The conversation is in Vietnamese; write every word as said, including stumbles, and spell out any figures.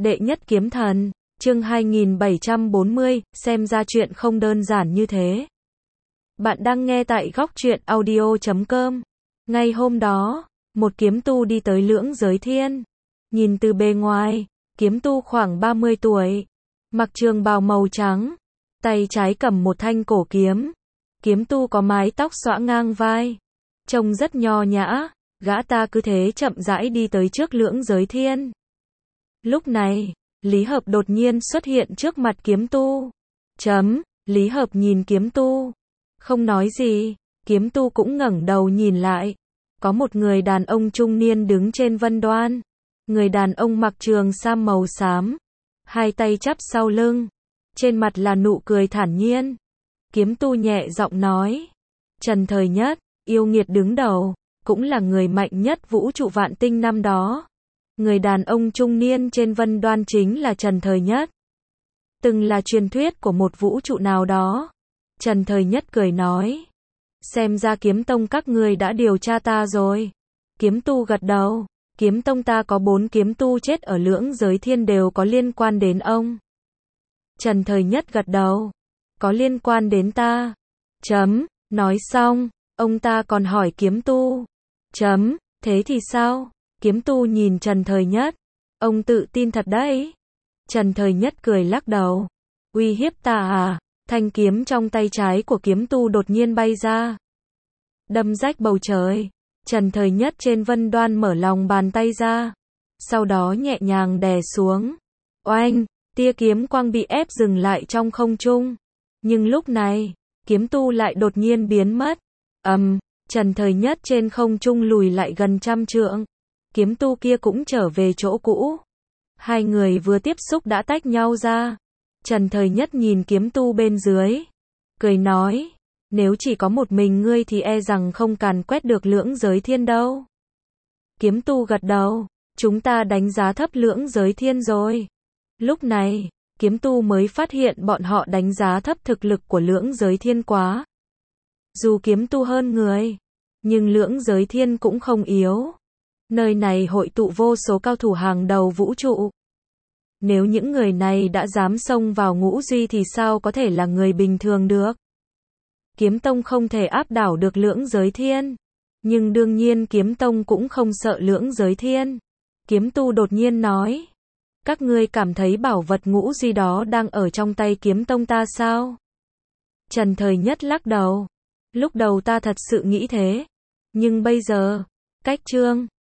Đệ nhất kiếm thần, chương hai nghìn bảy trăm bốn mươi, xem ra chuyện không đơn giản như thế. Bạn đang nghe tại góc truyện audio chấm com. Ngay hôm đó, một kiếm tu đi tới Lưỡng Giới Thiên. Nhìn từ bề ngoài, kiếm tu khoảng ba mươi tuổi, mặc trường bào màu trắng, tay trái cầm một thanh cổ kiếm. Kiếm tu có mái tóc xõa ngang vai, trông rất nho nhã. Gã ta cứ thế chậm rãi đi tới trước Lưỡng Giới Thiên. Lúc này, Lý Hợp đột nhiên xuất hiện trước mặt kiếm tu. Chấm, Lý Hợp nhìn kiếm tu, không nói gì, kiếm tu cũng ngẩng đầu nhìn lại. Có một người đàn ông trung niên đứng trên vân đoan. Người đàn ông mặc trường sam màu xám, hai tay chắp sau lưng, trên mặt là nụ cười thản nhiên. Kiếm tu nhẹ giọng nói, Trần Thời Nhất, yêu nghiệt đứng đầu, cũng là người mạnh nhất vũ trụ vạn tinh năm đó. Người đàn ông trung niên trên vân đoan chính là Trần Thời Nhất. Từng là truyền thuyết của một vũ trụ nào đó. Trần Thời Nhất cười nói, xem ra kiếm tông các ngươi đã điều tra ta rồi. Kiếm tu gật đầu, kiếm tông ta có bốn kiếm tu chết ở Lưỡng Giới Thiên đều có liên quan đến ông. Trần Thời Nhất gật đầu, có liên quan đến ta. Chấm, nói xong, ông ta còn hỏi kiếm tu. Chấm, thế thì sao? Kiếm tu nhìn Trần Thời Nhất, ông tự tin thật đấy. Trần Thời Nhất cười lắc đầu, uy hiếp ta à? Thanh kiếm trong tay trái của kiếm tu đột nhiên bay ra, đâm rách bầu trời. Trần Thời Nhất trên vân đoan mở lòng bàn tay ra, sau đó nhẹ nhàng đè xuống. Oanh, tia kiếm quang bị ép dừng lại trong không trung. Nhưng lúc này, kiếm tu lại đột nhiên biến mất. Ầm, um, Trần Thời Nhất trên không trung lùi lại gần trăm trượng. Kiếm tu kia cũng trở về chỗ cũ. Hai người vừa tiếp xúc đã tách nhau ra. Trần Thời Nhất nhìn kiếm tu bên dưới, cười nói, nếu chỉ có một mình ngươi thì e rằng không càn quét được Lưỡng Giới Thiên đâu. Kiếm tu gật đầu, chúng ta đánh giá thấp Lưỡng Giới Thiên rồi. Lúc này, kiếm tu mới phát hiện bọn họ đánh giá thấp thực lực của Lưỡng Giới Thiên quá. Dù kiếm tu hơn người, nhưng Lưỡng Giới Thiên cũng không yếu. Nơi này hội tụ vô số cao thủ hàng đầu vũ trụ. Nếu những người này đã dám xông vào ngũ duy thì sao có thể là người bình thường được? Kiếm tông không thể áp đảo được Lưỡng Giới Thiên. Nhưng đương nhiên kiếm tông cũng không sợ Lưỡng Giới Thiên. Kiếm tu đột nhiên nói, các ngươi cảm thấy bảo vật ngũ duy đó đang ở trong tay kiếm tông ta sao? Trần Thời Nhất lắc đầu, lúc đầu ta thật sự nghĩ thế. Nhưng bây giờ, cách chương